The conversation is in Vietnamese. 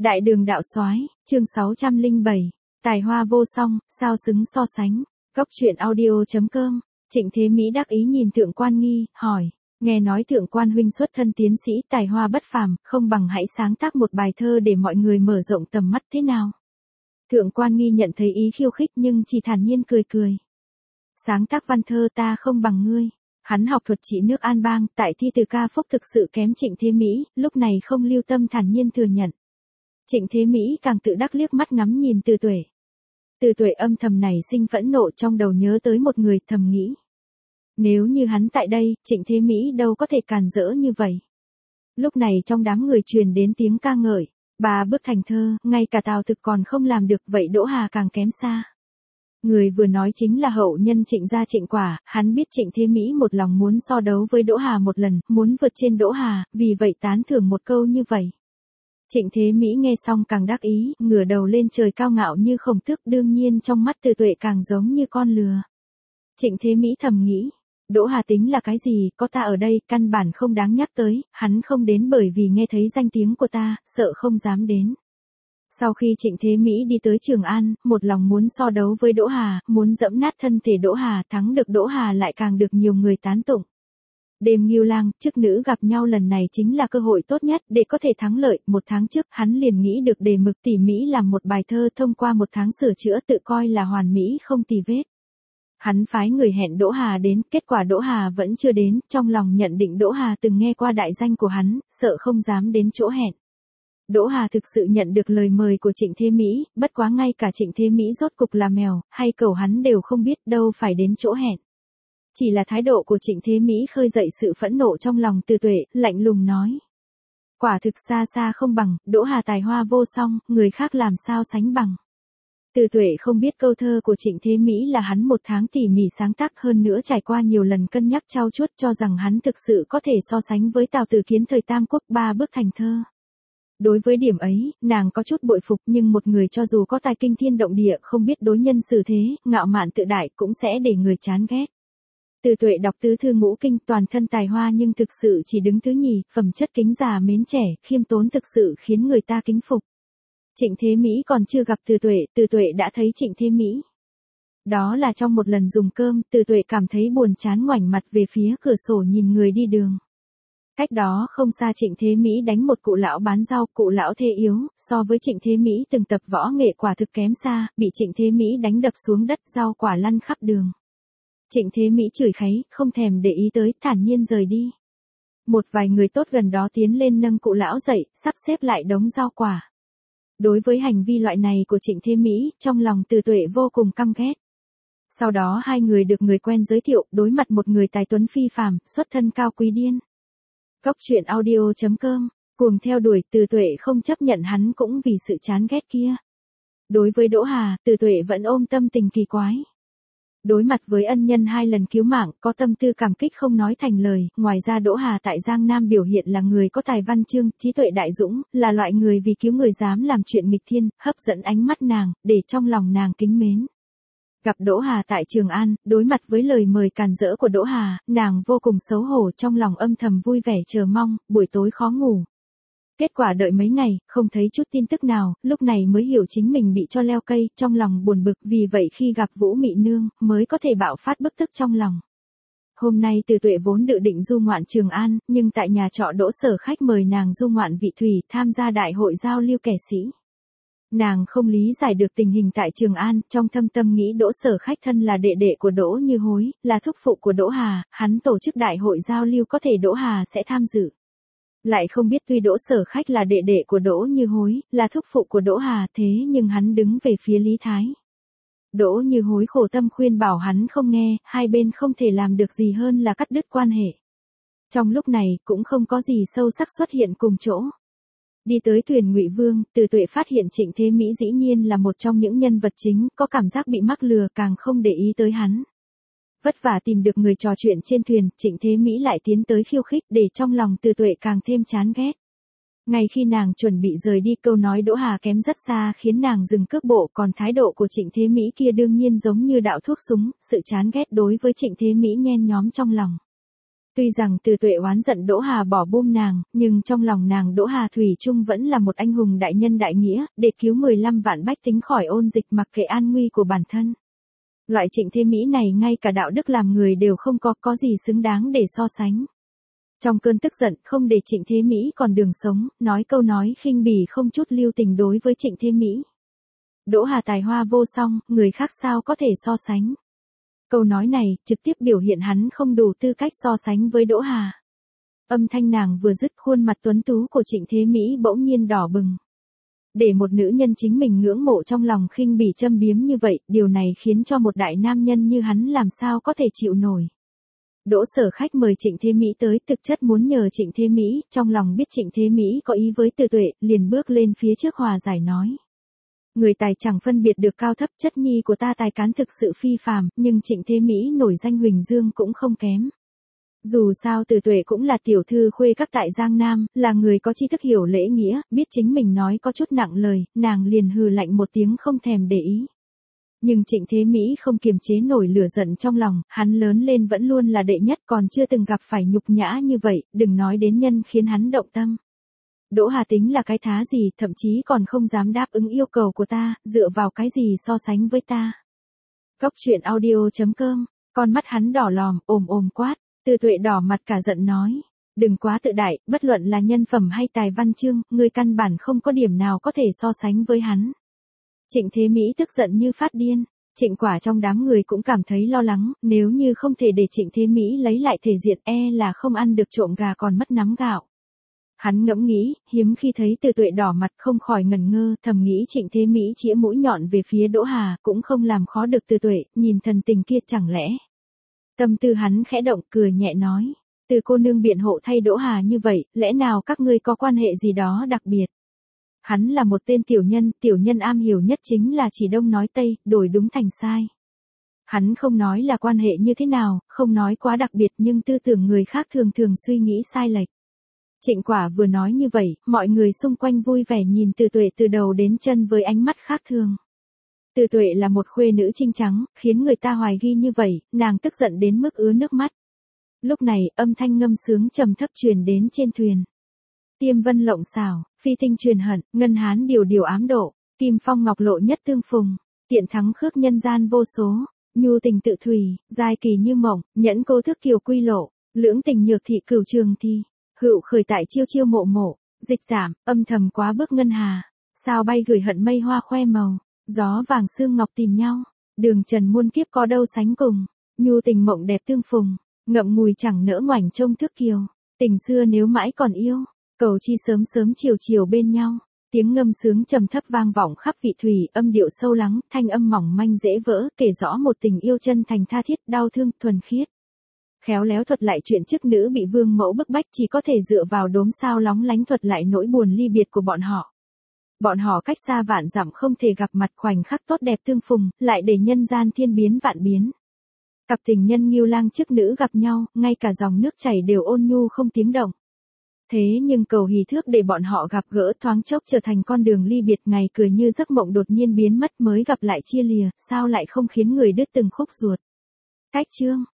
Đại đường đạo soái, chương 607. Tài hoa vô song, sao xứng so sánh. Góc truyện audio.com. Trịnh Thế Mỹ đắc ý nhìn Thượng Quan Nghi, hỏi, nghe nói Thượng Quan huynh xuất thân tiến sĩ, tài hoa bất phàm, không bằng hãy sáng tác một bài thơ để mọi người mở rộng tầm mắt thế nào. Thượng Quan Nghi nhận thấy ý khiêu khích nhưng chỉ thản nhiên cười cười. Sáng tác văn thơ ta không bằng ngươi. Hắn học thuật trị nước An Bang, tại thi từ ca phúc thực sự kém Trịnh Thế Mỹ, lúc này không lưu tâm thản nhiên thừa nhận. Trịnh Thế Mỹ càng tự đắc liếc mắt ngắm nhìn Từ Tuệ. Từ Tuệ âm thầm nảy sinh phẫn nộ, trong đầu nhớ tới một người, thầm nghĩ. Nếu như hắn tại đây, Trịnh Thế Mỹ đâu có thể càn rỡ như vậy. Lúc này trong đám người truyền đến tiếng ca ngợi, bà bức thành thơ, ngay cả Tào Thực còn không làm được, vậy Đỗ Hà càng kém xa. Người vừa nói chính là hậu nhân Trịnh gia Trịnh Quả, hắn biết Trịnh Thế Mỹ một lòng muốn so đấu với Đỗ Hà một lần, muốn vượt trên Đỗ Hà, vì vậy tán thưởng một câu như vậy. Trịnh Thế Mỹ nghe xong càng đắc ý, ngửa đầu lên trời cao ngạo như khổng tước, đương nhiên trong mắt Từ Tuệ càng giống như con lừa. Trịnh Thế Mỹ thầm nghĩ, Đỗ Hà tính là cái gì, có ta ở đây, căn bản không đáng nhắc tới, hắn không đến bởi vì nghe thấy danh tiếng của ta, sợ không dám đến. Sau khi Trịnh Thế Mỹ đi tới Trường An, một lòng muốn so đấu với Đỗ Hà, muốn dẫm nát thân thể Đỗ Hà, thắng được Đỗ Hà lại càng được nhiều người tán tụng. Đêm Ngưu Lang, chức nữ gặp nhau lần này chính là cơ hội tốt nhất để có thể thắng lợi. Một tháng trước, hắn liền nghĩ được đề mực tỉ mỉ làm một bài thơ, thông qua một tháng sửa chữa tự coi là hoàn mỹ không tì vết. Hắn phái người hẹn Đỗ Hà đến, kết quả Đỗ Hà vẫn chưa đến, trong lòng nhận định Đỗ Hà từng nghe qua đại danh của hắn, sợ không dám đến chỗ hẹn. Đỗ Hà thực sự nhận được lời mời của Trịnh Thế Mỹ, bất quá ngay cả Trịnh Thế Mỹ rốt cục là mèo, hay cẩu hắn đều không biết, đâu phải đến chỗ hẹn. Chỉ là thái độ của Trịnh Thế Mỹ khơi dậy sự phẫn nộ trong lòng Từ Tuệ, lạnh lùng nói. Quả thực xa xa không bằng, Đỗ Hà tài hoa vô song, người khác làm sao sánh bằng. Từ Tuệ không biết câu thơ của Trịnh Thế Mỹ là hắn một tháng tỉ mỉ sáng tác, hơn nữa trải qua nhiều lần cân nhắc trau chuốt, cho rằng hắn thực sự có thể so sánh với Tào Tử Kiến thời Tam Quốc, ba bức thành thơ. Đối với điểm ấy, nàng có chút bội phục, nhưng một người cho dù có tài kinh thiên động địa, không biết đối nhân xử thế, ngạo mạn tự đại cũng sẽ để người chán ghét. Từ Tuệ đọc tứ thư ngũ kinh, toàn thân tài hoa nhưng thực sự chỉ đứng thứ nhì, phẩm chất kính già mến trẻ, khiêm tốn thực sự khiến người ta kính phục. Trịnh Thế Mỹ còn chưa gặp Từ Tuệ đã thấy Trịnh Thế Mỹ. Đó là trong một lần dùng cơm, Từ Tuệ cảm thấy buồn chán, ngoảnh mặt về phía cửa sổ nhìn người đi đường. Cách đó không xa Trịnh Thế Mỹ đánh một cụ lão bán rau, cụ lão thê yếu, so với Trịnh Thế Mỹ từng tập võ nghệ quả thực kém xa, bị Trịnh Thế Mỹ đánh đập xuống đất, rau quả lăn khắp đường. Trịnh Thế Mỹ chửi kháy, không thèm để ý tới, thản nhiên rời đi. Một vài người tốt gần đó tiến lên nâng cụ lão dậy, sắp xếp lại đống rau quả. Đối với hành vi loại này của Trịnh Thế Mỹ, trong lòng Từ Tuệ vô cùng căm ghét. Sau đó hai người được người quen giới thiệu, đối mặt một người tài tuấn phi phàm, xuất thân cao quý điên. Góc truyện audio.com, cuồng theo đuổi, Từ Tuệ không chấp nhận hắn cũng vì sự chán ghét kia. Đối với Đỗ Hà, Từ Tuệ vẫn ôm tâm tình kỳ quái. Đối mặt với ân nhân hai lần cứu mạng, có tâm tư cảm kích không nói thành lời, ngoài ra Đỗ Hà tại Giang Nam biểu hiện là người có tài văn chương, trí tuệ đại dũng, là loại người vì cứu người dám làm chuyện nghịch thiên, hấp dẫn ánh mắt nàng, để trong lòng nàng kính mến. Gặp Đỗ Hà tại Trường An, đối mặt với lời mời càn rỡ của Đỗ Hà, nàng vô cùng xấu hổ, trong lòng âm thầm vui vẻ chờ mong, buổi tối khó ngủ. Kết quả đợi mấy ngày, không thấy chút tin tức nào, lúc này mới hiểu chính mình bị cho leo cây, trong lòng buồn bực, vì vậy khi gặp Vũ Mị Nương, mới có thể bạo phát bức tức trong lòng. Hôm nay Từ Tuệ vốn dự định du ngoạn Trường An, nhưng tại nhà trọ Đỗ Sở Khách mời nàng du ngoạn Vị Thủy, tham gia đại hội giao lưu kẻ sĩ. Nàng không lý giải được tình hình tại Trường An, trong thâm tâm nghĩ Đỗ Sở Khách thân là đệ đệ của Đỗ Như Hối, là thúc phụ của Đỗ Hà, hắn tổ chức đại hội giao lưu có thể Đỗ Hà sẽ tham dự. Lại không biết tuy Đỗ Sở Khách là đệ đệ của Đỗ Như Hối, là thúc phụ của Đỗ Hà, thế nhưng hắn đứng về phía Lý Thái. Đỗ Như Hối khổ tâm khuyên bảo hắn không nghe, hai bên không thể làm được gì hơn là cắt đứt quan hệ. Trong lúc này, cũng không có gì sâu sắc xuất hiện cùng chỗ. Đi tới thuyền Ngụy Vương, Từ Tuệ phát hiện Trịnh Thế Mỹ dĩ nhiên là một trong những nhân vật chính, có cảm giác bị mắc lừa, càng không để ý tới hắn. Vất vả tìm được người trò chuyện trên thuyền, Trịnh Thế Mỹ lại tiến tới khiêu khích, để trong lòng Từ Tuệ càng thêm chán ghét. Ngay khi nàng chuẩn bị rời đi, câu nói Đỗ Hà kém rất xa khiến nàng dừng cước bộ, còn thái độ của Trịnh Thế Mỹ kia đương nhiên giống như đạo thuốc súng, sự chán ghét đối với Trịnh Thế Mỹ nhen nhóm trong lòng. Tuy rằng Từ Tuệ oán giận Đỗ Hà bỏ buông nàng, nhưng trong lòng nàng Đỗ Hà thủy chung vẫn là một anh hùng đại nhân đại nghĩa, để cứu 15 vạn bách tính khỏi ôn dịch mặc kệ an nguy của bản thân. Loại Trịnh Thế Mỹ này ngay cả đạo đức làm người đều không có gì xứng đáng để so sánh. Trong cơn tức giận không để Trịnh Thế Mỹ còn đường sống, nói câu nói khinh bỉ không chút lưu tình đối với Trịnh Thế Mỹ. Đỗ Hà tài hoa vô song, người khác sao có thể so sánh. Câu nói này trực tiếp biểu hiện hắn không đủ tư cách so sánh với Đỗ Hà. Âm thanh nàng vừa dứt, khuôn mặt tuấn tú của Trịnh Thế Mỹ bỗng nhiên đỏ bừng. Để một nữ nhân chính mình ngưỡng mộ trong lòng khinh bỉ châm biếm như vậy, điều này khiến cho một đại nam nhân như hắn làm sao có thể chịu nổi. Đỗ Sở Khách mời Trịnh Thế Mỹ tới, thực chất muốn nhờ Trịnh Thế Mỹ, trong lòng biết Trịnh Thế Mỹ có ý với Từ Tuệ, liền bước lên phía trước hòa giải nói. Người tài chẳng phân biệt được cao thấp, chất nhi của ta tài cán thực sự phi phàm, nhưng Trịnh Thế Mỹ nổi danh huỳnh dương cũng không kém. Dù sao Từ Tuệ cũng là tiểu thư khuê các tại Giang Nam, là người có tri thức hiểu lễ nghĩa, biết chính mình nói có chút nặng lời, nàng liền hừ lạnh một tiếng không thèm để ý. Nhưng Trịnh Thế Mỹ không kiềm chế nổi lửa giận trong lòng, hắn lớn lên vẫn luôn là đệ nhất, còn chưa từng gặp phải nhục nhã như vậy, đừng nói đến nhân khiến hắn động tâm. Đỗ Hà tính là cái thá gì, thậm chí còn không dám đáp ứng yêu cầu của ta, dựa vào cái gì so sánh với ta. Góc truyện audio.com, con mắt hắn đỏ lòm, ồm quát, Từ Tuệ đỏ mặt cả giận nói. Đừng quá tự đại, bất luận là nhân phẩm hay tài văn chương, ngươi căn bản không có điểm nào có thể so sánh với hắn. Trịnh Thế Mỹ tức giận như phát điên. Trịnh Quả trong đám người cũng cảm thấy lo lắng, nếu như không thể để Trịnh Thế Mỹ lấy lại thể diện là không ăn được trộm gà còn mất nắm gạo. Hắn ngẫm nghĩ, hiếm khi thấy Từ Tuệ đỏ mặt không khỏi ngẩn ngơ, thầm nghĩ Trịnh Thế Mỹ chĩa mũi nhọn về phía Đỗ Hà, cũng không làm khó được Từ Tuệ, nhìn thần tình kia chẳng lẽ. Tâm tư hắn khẽ động, cười nhẹ nói, Từ cô nương biện hộ thay Đỗ Hà như vậy, lẽ nào các ngươi có quan hệ gì đó đặc biệt. Hắn là một tên tiểu nhân am hiểu nhất chính là chỉ đông nói tây, đổi đúng thành sai. Hắn không nói là quan hệ như thế nào, không nói quá đặc biệt nhưng tư tưởng người khác thường suy nghĩ sai lệch. Trịnh Quả vừa nói như vậy, mọi người xung quanh vui vẻ nhìn Từ Tuệ từ đầu đến chân với ánh mắt khác thường. Từ Tuệ là một khuê nữ trinh trắng, khiến người ta hoài nghi như vậy, nàng tức giận đến mức ứa nước mắt. Lúc này, âm thanh ngâm sướng trầm thấp truyền đến trên thuyền. Tiêm vân lộng xảo, phi tinh truyền hận, ngân hán điều ám độ, kim phong ngọc lộ nhất tương phùng, tiện thắng khước nhân gian vô số, nhu tình tự thủy, giai kỳ như mộng, nhẫn cô thức kiều quy lộ, lưỡng tình nhược thị cửu trường thi, hữu khởi tại chiêu mộ, dịch giảm, âm thầm quá bước ngân hà, sao bay gửi hận mây hoa khoe màu, gió vàng sương ngọc tìm nhau, đường trần muôn kiếp có đâu sánh cùng, nhu tình mộng đẹp tương phùng, ngậm ngùi chẳng nỡ ngoảnh trông thước kiều, tình xưa nếu mãi còn yêu. Cầu chi sớm chiều bên nhau, tiếng ngâm sướng trầm thấp vang vọng khắp vị thủy, âm điệu sâu lắng, thanh âm mỏng manh dễ vỡ, kể rõ một tình yêu chân thành tha thiết, đau thương, thuần khiết. Khéo léo thuật lại chuyện chức nữ bị vương mẫu bức bách, chỉ có thể dựa vào đốm sao lóng lánh thuật lại nỗi buồn ly biệt của bọn họ. Bọn họ cách xa vạn dặm không thể gặp mặt, khoảnh khắc tốt đẹp tương phùng, lại để nhân gian thiên biến vạn biến. Cặp tình nhân Ngưu Lang chức nữ gặp nhau, ngay cả dòng nước chảy đều ôn nhu không tiếng động. Thế nhưng cầu hỷ thước để bọn họ gặp gỡ thoáng chốc trở thành con đường ly biệt, ngày cười như giấc mộng đột nhiên biến mất, mới gặp lại chia lìa, sao lại không khiến người đứt từng khúc ruột. Cách chương